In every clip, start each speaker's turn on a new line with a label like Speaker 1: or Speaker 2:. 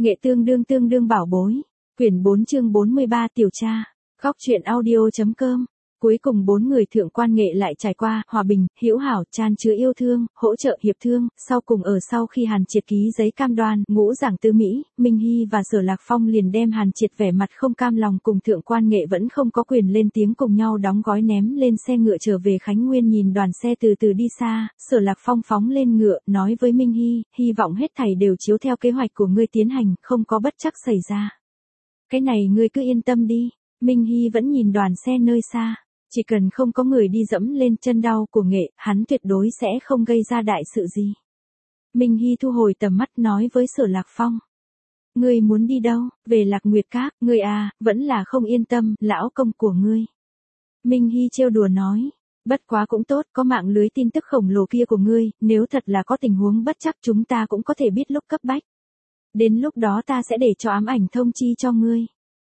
Speaker 1: Nghệ tương đương bảo bối. Quyển 4 chương 43 tiểu tra. Góc truyện audio.com. Cuối cùng 4 người thượng quan Nghệ lại trải qua hòa bình, hữu hảo, chan chứa yêu thương, hỗ trợ hiệp thương, sau cùng ở sau khi Hàn Triệt ký giấy cam đoan, ngũ giảng tư Mỹ, Minh Hy và Sở Lạc Phong liền đem Hàn Triệt vẻ mặt không cam lòng cùng thượng quan Nghệ vẫn không có quyền lên tiếng cùng nhau đóng gói ném lên xe ngựa trở về Khánh Nguyên. Nhìn đoàn xe từ từ đi xa, Sở Lạc Phong phóng lên ngựa, nói với Minh Hy, hy vọng hết thảy đều chiếu theo kế hoạch của ngươi tiến hành, không có bất trắc xảy ra. Cái này ngươi cứ yên tâm đi. Minh Hy vẫn nhìn đoàn xe nơi xa. Chỉ cần không có người đi dẫm lên chân đau của Nghệ, hắn tuyệt đối sẽ không gây ra đại sự gì. Minh Hy thu hồi tầm mắt nói với Sở Lạc Phong. Ngươi muốn đi đâu? Về Lạc Nguyệt Các, ngươi à, vẫn là không yên tâm, lão công của ngươi. Minh Hy trêu đùa nói. Bất quá cũng tốt, có mạng lưới tin tức khổng lồ kia của ngươi, nếu thật là có tình huống bất chắc chúng ta cũng có thể biết lúc cấp bách. Đến lúc đó ta sẽ để cho ám ảnh thông chi cho ngươi.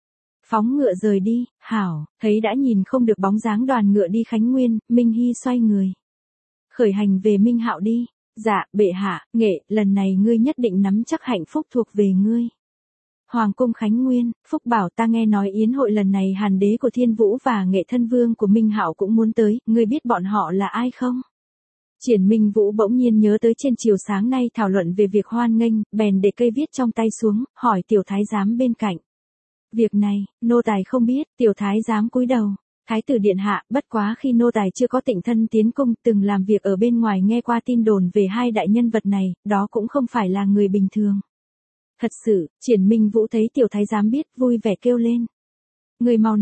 Speaker 1: Phóng ngựa rời đi, hảo, thấy đã nhìn không được bóng dáng đoàn ngựa đi Khánh Nguyên, Minh Hy xoay người. Khởi hành về Minh Hạo đi. Dạ, bệ hạ, Nghệ, lần này ngươi nhất định nắm chắc hạnh phúc thuộc về ngươi. Hoàng cung Khánh Nguyên, Phúc bảo ta nghe nói yến hội lần này Hàn đế của Thiên Vũ và Nghệ thân vương của Minh Hạo cũng muốn tới, ngươi biết bọn họ là ai không? Triển Minh Vũ bỗng nhiên nhớ tới trên chiều sáng nay thảo luận về việc hoan nghênh, bèn để cây viết trong tay xuống, hỏi tiểu thái giám bên cạnh. Việc này, nô tài không biết, tiểu thái giám cúi đầu. Thái tử điện hạ, bất quá khi nô tài chưa có tịnh thân tiến cung, từng làm việc ở bên ngoài nghe qua tin đồn về hai đại nhân vật này, đó cũng không phải là người bình thường. Thật sự, Triển Minh Vũ thấy tiểu thái giám biết, vui vẻ kêu lên. Người mau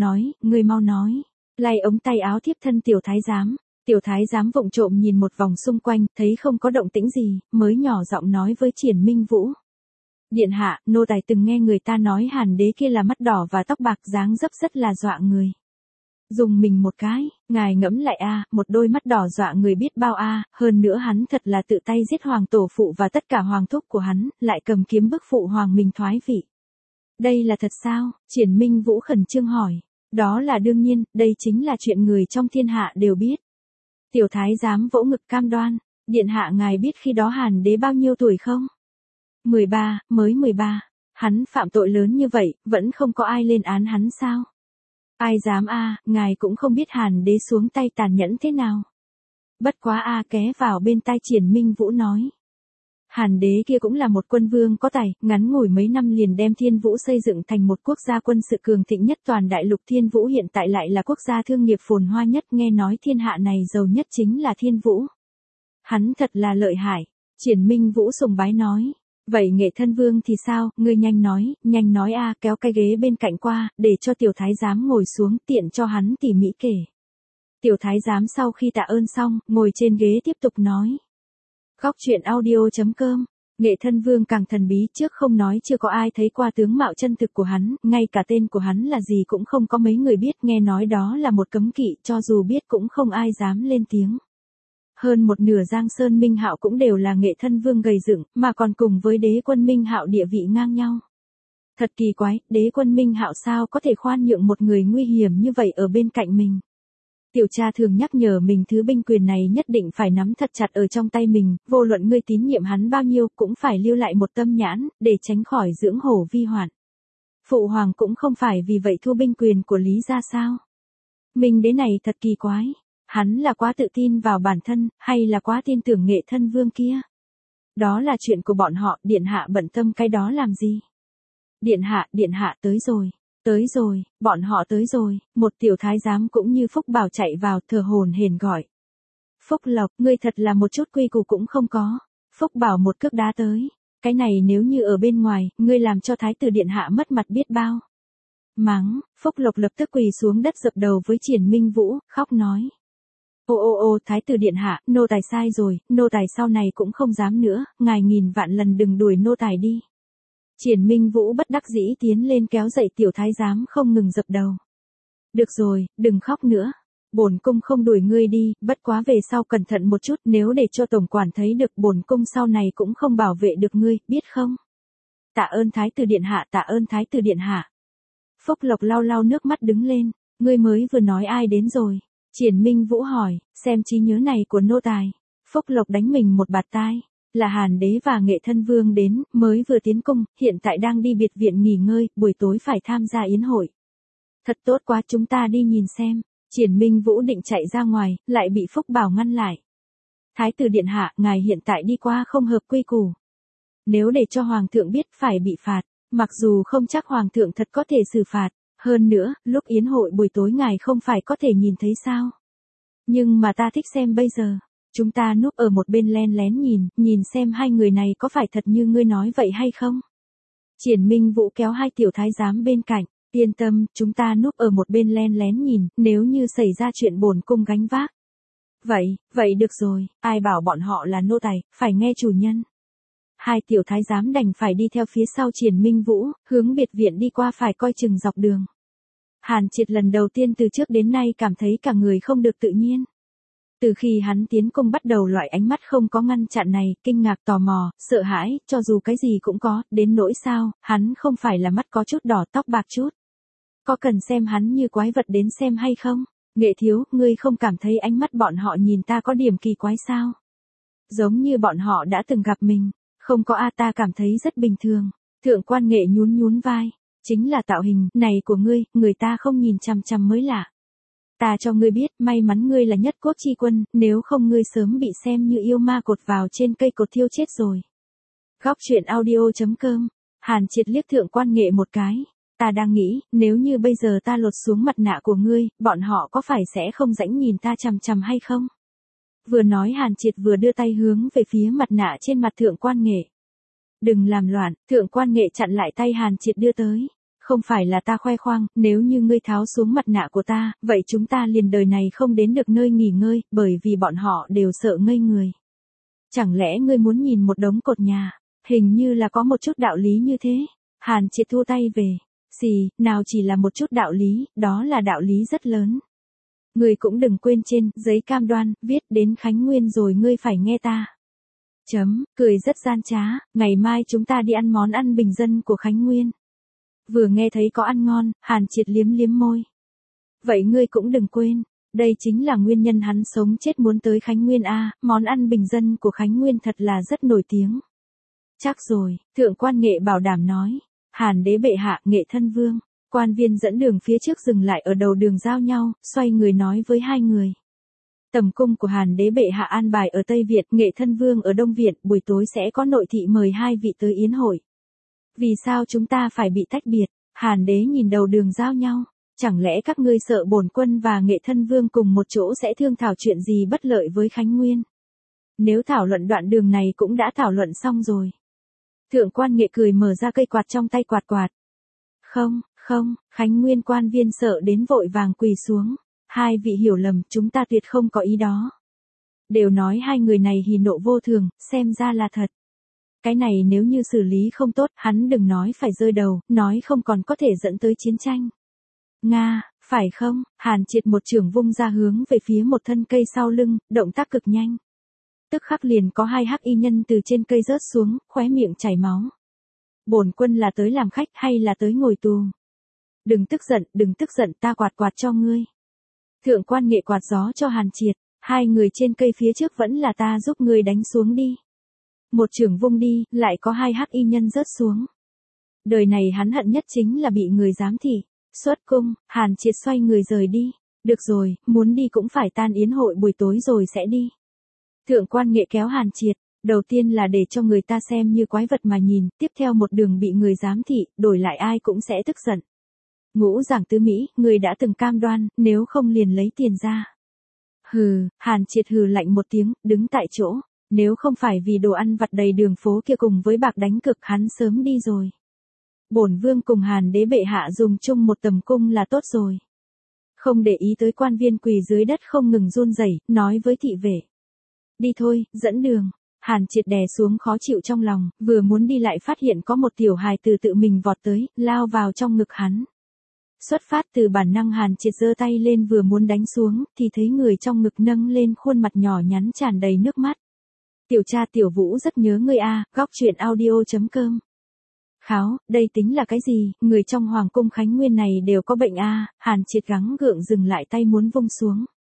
Speaker 1: nói. Lay ống tay áo thiếp thân tiểu thái giám. Tiểu thái giám vụng trộm nhìn một vòng xung quanh, thấy không có động tĩnh gì, mới nhỏ giọng nói với Triển Minh Vũ. Điện hạ, nô tài từng nghe người ta nói Hàn đế kia là mắt đỏ và tóc bạc, dáng dấp rất là dọa người. Dùng mình một cái, ngài ngẫm lại a, một đôi mắt đỏ dọa người biết bao a, hơn nữa hắn thật là tự tay giết hoàng tổ phụ và tất cả hoàng thúc của hắn, lại cầm kiếm bức phụ hoàng mình thoái vị. Đây là thật sao? Triển Minh Vũ khẩn trương hỏi. Đó là đương nhiên, đây chính là chuyện người trong thiên hạ đều biết. Tiểu thái giám vỗ ngực cam đoan, điện hạ ngài biết khi đó Hàn đế bao nhiêu tuổi không? 13, mới 13. Hắn phạm tội lớn như vậy, vẫn không có ai lên án hắn sao? Ai dám a, ngài cũng không biết Hàn đế xuống tay tàn nhẫn thế nào. Bất quá a, ké vào bên tai Triển Minh Vũ nói. Hàn đế kia cũng là một quân vương có tài, ngắn ngủi mấy năm liền đem Thiên Vũ xây dựng thành một quốc gia quân sự cường thịnh nhất toàn đại lục. Thiên Vũ hiện tại lại là quốc gia thương nghiệp phồn hoa nhất, nghe nói thiên hạ này giàu nhất chính là Thiên Vũ. Hắn thật là lợi hại. Triển Minh Vũ sùng bái nói. Vậy Nghệ thân vương thì sao, ngươi nhanh nói a, kéo cái ghế bên cạnh qua, để cho tiểu thái giám ngồi xuống, tiện cho hắn tỉ mỉ kể. Tiểu thái giám sau khi tạ ơn xong, ngồi trên ghế tiếp tục nói. Góc truyện audio.com. Nghệ thân vương càng thần bí, trước không nói chưa có ai thấy qua tướng mạo chân thực của hắn, ngay cả tên của hắn là gì cũng không có mấy người biết, nghe nói đó là một cấm kỵ, cho dù biết cũng không ai dám lên tiếng. Hơn một nửa Giang Sơn Minh Hạo cũng đều là Nghệ thân vương gầy dựng, mà còn cùng với đế quân Minh Hạo địa vị ngang nhau. Thật kỳ quái, đế quân Minh Hạo sao có thể khoan nhượng một người nguy hiểm như vậy ở bên cạnh mình. Tiểu cha thường nhắc nhở mình thứ binh quyền này nhất định phải nắm thật chặt ở trong tay mình, vô luận ngươi tín nhiệm hắn bao nhiêu cũng phải lưu lại một tâm nhãn, để tránh khỏi dưỡng hổ vi hoạn. Phụ hoàng cũng không phải vì vậy thua binh quyền của Lý gia sao. Minh đế này thật kỳ quái. Hắn là quá tự tin vào bản thân, hay là quá tin tưởng Nghệ thân vương kia? Đó là chuyện của bọn họ, điện hạ bận tâm cái đó làm gì? Điện hạ, tới rồi, bọn họ tới rồi, một tiểu thái giám cũng như Phúc Bảo chạy vào thở hổn hển gọi. Phúc Lộc, ngươi thật là một chút quy củ cũng không có. Phúc Bảo một cước đá tới. Cái này nếu như ở bên ngoài, ngươi làm cho thái tử điện hạ mất mặt biết bao. Mắng, Phúc Lộc lập tức quỳ xuống đất dập đầu với Triển Minh Vũ, khóc nói. Ô, thái tử điện hạ, nô tài sai rồi, nô tài sau này cũng không dám nữa, ngài nghìn vạn lần đừng đuổi nô tài đi. Triển Minh Vũ bất đắc dĩ tiến lên kéo dậy tiểu thái giám không ngừng dập đầu. Được rồi, đừng khóc nữa. Bổn cung không đuổi ngươi đi, bất quá về sau cẩn thận một chút, nếu để cho tổng quản thấy được bổn cung sau này cũng không bảo vệ được ngươi, biết không? Tạ ơn thái tử điện hạ. Phúc Lộc lau lau nước mắt đứng lên, ngươi mới vừa nói ai đến rồi? Triển Minh Vũ hỏi, xem trí nhớ này của nô tài. Phúc Lộc đánh mình một bạt tai. Là Hàn Đế và Nghệ Thân Vương đến, mới vừa tiến cung, hiện tại đang đi biệt viện nghỉ ngơi, buổi tối phải tham gia yến hội. Thật tốt quá, chúng ta đi nhìn xem. Triển Minh Vũ định chạy ra ngoài, lại bị Phúc Bảo ngăn lại. Thái tử điện hạ, ngài hiện tại đi qua không hợp quy củ. Nếu để cho hoàng thượng biết phải bị phạt, mặc dù không chắc hoàng thượng thật có thể xử phạt, hơn nữa, lúc yến hội buổi tối ngài không phải có thể nhìn thấy sao? Nhưng mà ta thích xem bây giờ. Chúng ta núp ở một bên len lén nhìn xem hai người này có phải thật như ngươi nói vậy hay không? Triển Minh Vũ kéo hai tiểu thái giám bên cạnh, yên tâm, chúng ta núp ở một bên len lén nhìn, nếu như xảy ra chuyện bổn cung gánh vác. Vậy được rồi, ai bảo bọn họ là nô tài, phải nghe chủ nhân. Hai tiểu thái giám đành phải đi theo phía sau Triển Minh Vũ, hướng biệt viện đi qua phải coi chừng dọc đường. Hàn Triệt lần đầu tiên từ trước đến nay cảm thấy cả người không được tự nhiên. Từ khi hắn tiến cung bắt đầu loại ánh mắt không có ngăn chặn này, kinh ngạc tò mò, sợ hãi, cho dù cái gì cũng có, đến nỗi sao, hắn không phải là mắt có chút đỏ tóc bạc chút. Có cần xem hắn như quái vật đến xem hay không? Nghệ thiếu, ngươi không cảm thấy ánh mắt bọn họ nhìn ta có điểm kỳ quái sao? Giống như bọn họ đã từng gặp mình. Không có a, ta cảm thấy rất bình thường. Thượng quan Nghệ nhún vai. Chính là tạo hình này của ngươi, người ta không nhìn chằm chằm mới lạ. Ta cho ngươi biết, may mắn ngươi là nhất quốc chi quân, nếu không ngươi sớm bị xem như yêu ma cột vào trên cây cột thiêu chết rồi. Góc truyện audio.com. Hàn Triệt liếc Thượng quan Nghệ một cái. Ta đang nghĩ, nếu như bây giờ ta lột xuống mặt nạ của ngươi, bọn họ có phải sẽ không rãnh nhìn ta chằm chằm hay không? Vừa nói Hàn Triệt vừa đưa tay hướng về phía mặt nạ trên mặt Thượng quan Nghệ. Đừng làm loạn, Thượng quan Nghệ chặn lại tay Hàn Triệt đưa tới. Không phải là ta khoe khoang, nếu như ngươi tháo xuống mặt nạ của ta, vậy chúng ta liền đời này không đến được nơi nghỉ ngơi, bởi vì bọn họ đều sợ ngây người. Chẳng lẽ ngươi muốn nhìn một đống cột nhà? Hình như là có một chút đạo lý như thế. Hàn Triệt thu tay về. Xì, nào chỉ là một chút đạo lý, đó là đạo lý rất lớn. Ngươi cũng đừng quên trên giấy cam đoan, viết đến Khánh Nguyên rồi ngươi phải nghe ta. Cười rất gian trá, ngày mai chúng ta đi ăn món ăn bình dân của Khánh Nguyên. Vừa nghe thấy có ăn ngon, Hàn Triệt liếm môi. Vậy ngươi cũng đừng quên, đây chính là nguyên nhân hắn sống chết muốn tới Khánh Nguyên a, món ăn bình dân của Khánh Nguyên thật là rất nổi tiếng. Chắc rồi, Thượng quan Nghệ bảo đảm nói. Hàn Đế bệ hạ, Nghệ Thân Vương. Quan viên dẫn đường phía trước dừng lại ở đầu đường giao nhau, xoay người nói với hai người. Tầm cung của Hàn Đế bệ hạ an bài ở Tây Việt, Nghệ Thân Vương ở Đông Việt, buổi tối sẽ có nội thị mời hai vị tới yến hội. Vì sao chúng ta phải bị tách biệt? Hàn Đế nhìn đầu đường giao nhau. Chẳng lẽ các ngươi sợ bổn quân và Nghệ Thân Vương cùng một chỗ sẽ thương thảo chuyện gì bất lợi với Khánh Nguyên? Nếu thảo luận đoạn đường này cũng đã thảo luận xong rồi. Thượng quan Nghệ cười mở ra cây quạt trong tay quạt. Không, Khánh Nguyên quan viên sợ đến vội vàng quỳ xuống. Hai vị hiểu lầm, chúng ta tuyệt không có ý đó. Đều nói hai người này hỉ nộ vô thường, xem ra là thật. Cái này nếu như xử lý không tốt, hắn đừng nói phải rơi đầu, nói không còn có thể dẫn tới chiến tranh. Nga, phải không? Hàn Triệt một chưởng vung ra hướng về phía một thân cây sau lưng, động tác cực nhanh. Tức khắc liền có hai hắc y nhân từ trên cây rớt xuống, khóe miệng chảy máu. Bổn quân là tới làm khách hay là tới ngồi tù? Đừng tức giận, ta quạt cho ngươi. Thượng quan Nghệ quạt gió cho Hàn Triệt, hai người trên cây phía trước vẫn là ta giúp ngươi đánh xuống đi. Một chưởng vung đi, lại có hai hắc y nhân rớt xuống. Đời này hắn hận nhất chính là bị người giám thị. Xuất cung, Hàn Triệt xoay người rời đi. Được rồi, muốn đi cũng phải tan yến hội buổi tối rồi sẽ đi. Thượng quan Nghệ kéo Hàn Triệt, đầu tiên là để cho người ta xem như quái vật mà nhìn, tiếp theo một đường bị người giám thị, đổi lại ai cũng sẽ tức giận. Ngũ Giảng Tứ Mỹ, người đã từng cam đoan, nếu không liền lấy tiền ra. Hừ, Hàn Triệt hừ lạnh một tiếng, đứng tại chỗ. Nếu không phải vì đồ ăn vặt đầy đường phố kia cùng với bạc đánh cực, hắn sớm đi rồi. Bổn vương cùng Hàn Đế bệ hạ dùng chung một tầm cung là tốt rồi. Không để ý tới quan viên quỳ dưới đất không ngừng run rẩy, nói với thị vệ. Đi thôi, dẫn đường. Hàn Triệt đè xuống khó chịu trong lòng, vừa muốn đi lại phát hiện có một tiểu hài từ tự mình vọt tới, lao vào trong ngực hắn. Xuất phát từ bản năng Hàn Triệt giơ tay lên vừa muốn đánh xuống, thì thấy người trong ngực nâng lên khuôn mặt nhỏ nhắn tràn đầy nước mắt. Tiểu cha Tiểu Vũ rất nhớ ngươi a, góc truyện audio.com. Kháo, đây tính là cái gì, người trong Hoàng cung Khánh Nguyên này đều có bệnh a. Hàn Triệt gắng gượng dừng lại tay muốn vung xuống.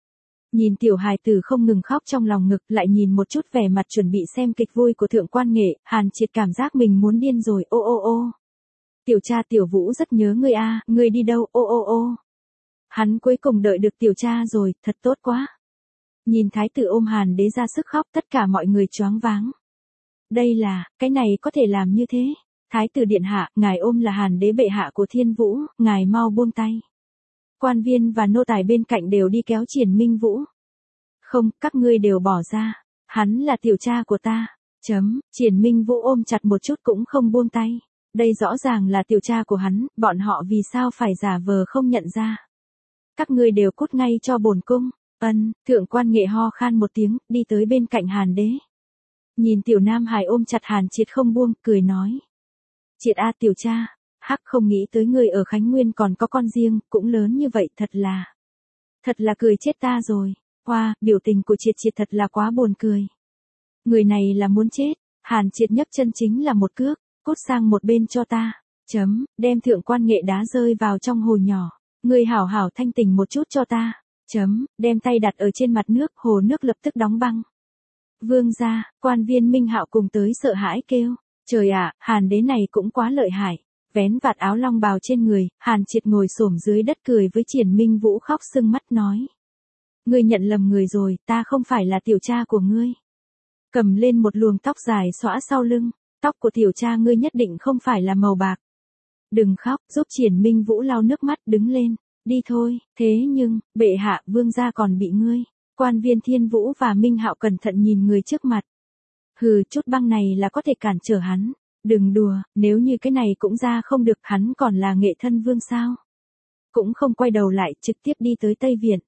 Speaker 1: Nhìn tiểu hài tử không ngừng khóc trong lòng ngực, lại nhìn một chút vẻ mặt chuẩn bị xem kịch vui của thượng quan nghệ, Hàn Triệt cảm giác mình muốn điên rồi, ô ô ô. Tiểu cha Tiểu Vũ rất nhớ ngươi a, ngươi đi đâu, ô ô ô. Hắn cuối cùng đợi được tiểu cha rồi, thật tốt quá. Nhìn thái tử ôm Hàn Đế ra sức khóc, tất cả mọi người choáng váng. Đây là, cái này có thể làm như thế. Thái tử điện hạ, ngài ôm là Hàn Đế bệ hạ của Thiên Vũ, ngài mau buông tay. Quan viên và nô tài bên cạnh đều đi kéo Triển Minh Vũ. Không, các ngươi đều bỏ ra. Hắn là tiểu cha của ta. Triển Minh Vũ ôm chặt một chút cũng không buông tay. Đây rõ ràng là tiểu cha của hắn, bọn họ vì sao phải giả vờ không nhận ra. Các ngươi đều cút ngay cho bổn cung. Thượng quan nghệ ho khan một tiếng, đi tới bên cạnh Hàn Đế. Nhìn tiểu nam hài ôm chặt Hàn Triệt không buông, cười nói. Triệt a tiểu cha, hắc không nghĩ tới người ở Khánh Nguyên còn có con riêng, cũng lớn như vậy, thật là cười chết ta rồi. Hoa, biểu tình của Triệt Triệt thật là quá buồn cười. Người này là muốn chết. Hàn Triệt nhấc chân chính là một cước, cút sang một bên cho ta. Đem thượng quan nghệ đá rơi vào trong hồ nhỏ. Người hảo hảo thanh tỉnh một chút cho ta. Đem tay đặt ở trên mặt nước, hồ nước lập tức đóng băng. Vương gia, quan viên Minh Hạo cùng tới sợ hãi kêu. Trời ạ, Hàn Đế này cũng quá lợi hại. Vén vạt áo long bào trên người, Hàn Triệt ngồi xổm dưới đất cười với Triển Minh Vũ khóc sưng mắt nói. Ngươi nhận lầm người rồi, ta không phải là tiểu cha của ngươi. Cầm lên một luồng tóc dài xõa sau lưng, tóc của tiểu cha ngươi nhất định không phải là màu bạc. Đừng khóc, giúp Triển Minh Vũ lau nước mắt đứng lên, đi thôi, thế nhưng, bệ hạ vương gia còn bị ngươi. Quan viên Thiên Vũ và Minh Hạo cẩn thận nhìn người trước mặt. Hừ, chút băng này là có thể cản trở hắn. Đừng đùa, nếu như cái này cũng ra không được, hắn còn là nghệ thân vương sao. Cũng không quay đầu lại, trực tiếp đi tới Tây Viện.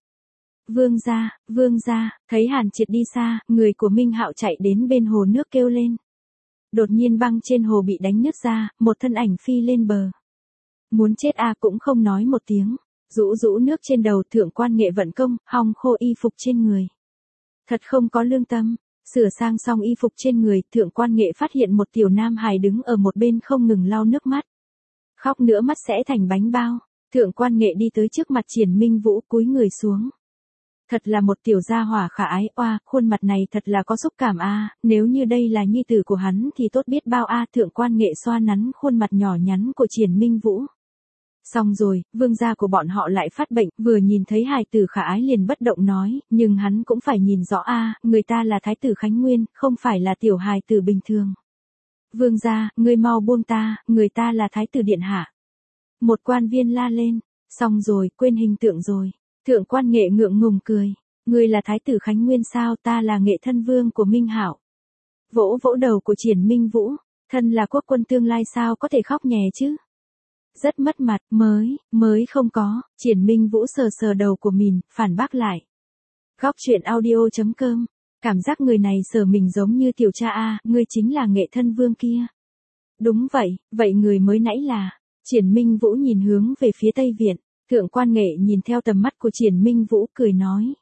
Speaker 1: Vương gia, thấy Hàn Triệt đi xa, người của Minh Hạo chạy đến bên hồ nước kêu lên. Đột nhiên băng trên hồ bị đánh nứt ra, một thân ảnh phi lên bờ. Muốn chết à, cũng không nói một tiếng. Rũ rũ nước trên đầu, thượng quan nghệ vận công, hong khô y phục trên người. Thật không có lương tâm. Sửa sang xong y phục trên người, thượng quan nghệ phát hiện một tiểu nam hài đứng ở một bên không ngừng lau nước mắt. Khóc nữa mắt sẽ thành bánh bao. Thượng quan nghệ đi tới trước mặt Triển Minh Vũ, cúi người xuống. Thật là một tiểu gia hỏa khả ái, oa, khuôn mặt này thật là có xúc cảm a, nếu như đây là nhi tử của hắn thì tốt biết bao a. Thượng quan nghệ xoa nắn khuôn mặt nhỏ nhắn của Triển Minh Vũ. Xong rồi, vương gia của bọn họ lại phát bệnh, vừa nhìn thấy hài tử khả ái liền bất động nói, nhưng hắn cũng phải nhìn rõ a, người ta là thái tử Khánh Nguyên, không phải là tiểu hài tử bình thường. Vương gia, ngươi mau buông ta, người ta là thái tử điện hạ. Một quan viên la lên, xong rồi, quên hình tượng rồi. Thượng quan nghệ ngượng ngùng cười, ngươi là thái tử Khánh Nguyên sao, ta là nghệ thân vương của Minh Hạo. Vỗ vỗ đầu của Triển Minh Vũ, thân là quốc quân tương lai sao có thể khóc nhè chứ. Rất mất mặt, mới không có. Triển Minh Vũ sờ sờ đầu của mình, phản bác lại. Góc truyện audio.com. Cảm giác người này sờ mình giống như tiểu cha a, ngươi chính là nghệ thân vương kia. Đúng vậy, vậy người mới nãy là. Triển Minh Vũ nhìn hướng về phía Tây Viện, thượng quan nghệ nhìn theo tầm mắt của Triển Minh Vũ cười nói.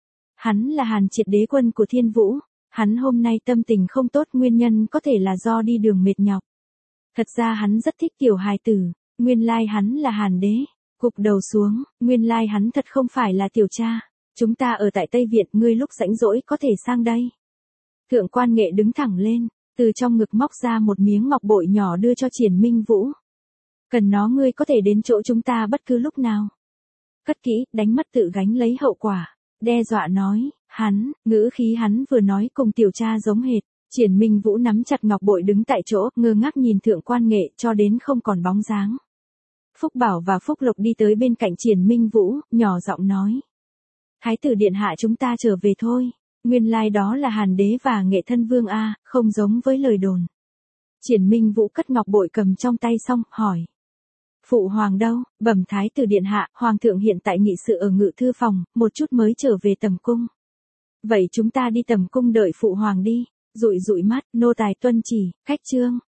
Speaker 1: Hắn là Hàn Triệt đế quân của Thiên Vũ, hắn hôm nay tâm tình không tốt, nguyên nhân có thể là do đi đường mệt nhọc. Thật ra hắn rất thích tiểu hài tử. Nguyên lai hắn là Hàn Đế. Gục đầu xuống, nguyên lai hắn thật không phải là tiểu cha. Chúng ta ở tại Tây Viện, ngươi lúc rảnh rỗi có thể sang đây. Thượng quan nghệ đứng thẳng lên, từ trong ngực móc ra một miếng ngọc bội nhỏ đưa cho Triển Minh Vũ. Cần nó ngươi có thể đến chỗ chúng ta bất cứ lúc nào. Cất kỹ, đánh mất tự gánh lấy hậu quả. Đe dọa nói, ngữ khí hắn vừa nói cùng tiểu cha giống hệt. Triển Minh Vũ nắm chặt ngọc bội đứng tại chỗ, ngơ ngác nhìn thượng quan nghệ cho đến không còn bóng dáng. Phúc Bảo và Phúc Lộc đi tới bên cạnh Triển Minh Vũ, nhỏ giọng nói. Thái tử điện hạ chúng ta trở về thôi. Nguyên lai đó là Hàn Đế và nghệ thân vương a, không giống với lời đồn. Triển Minh Vũ cất ngọc bội cầm trong tay xong, hỏi. Phụ hoàng đâu? Bẩm thái tử điện hạ, hoàng thượng hiện tại nghị sự ở ngự thư phòng, một chút mới trở về tầm cung. Vậy chúng ta đi tầm cung đợi phụ hoàng đi. Dụi dụi mắt, nô tài tuân chỉ, khách trương.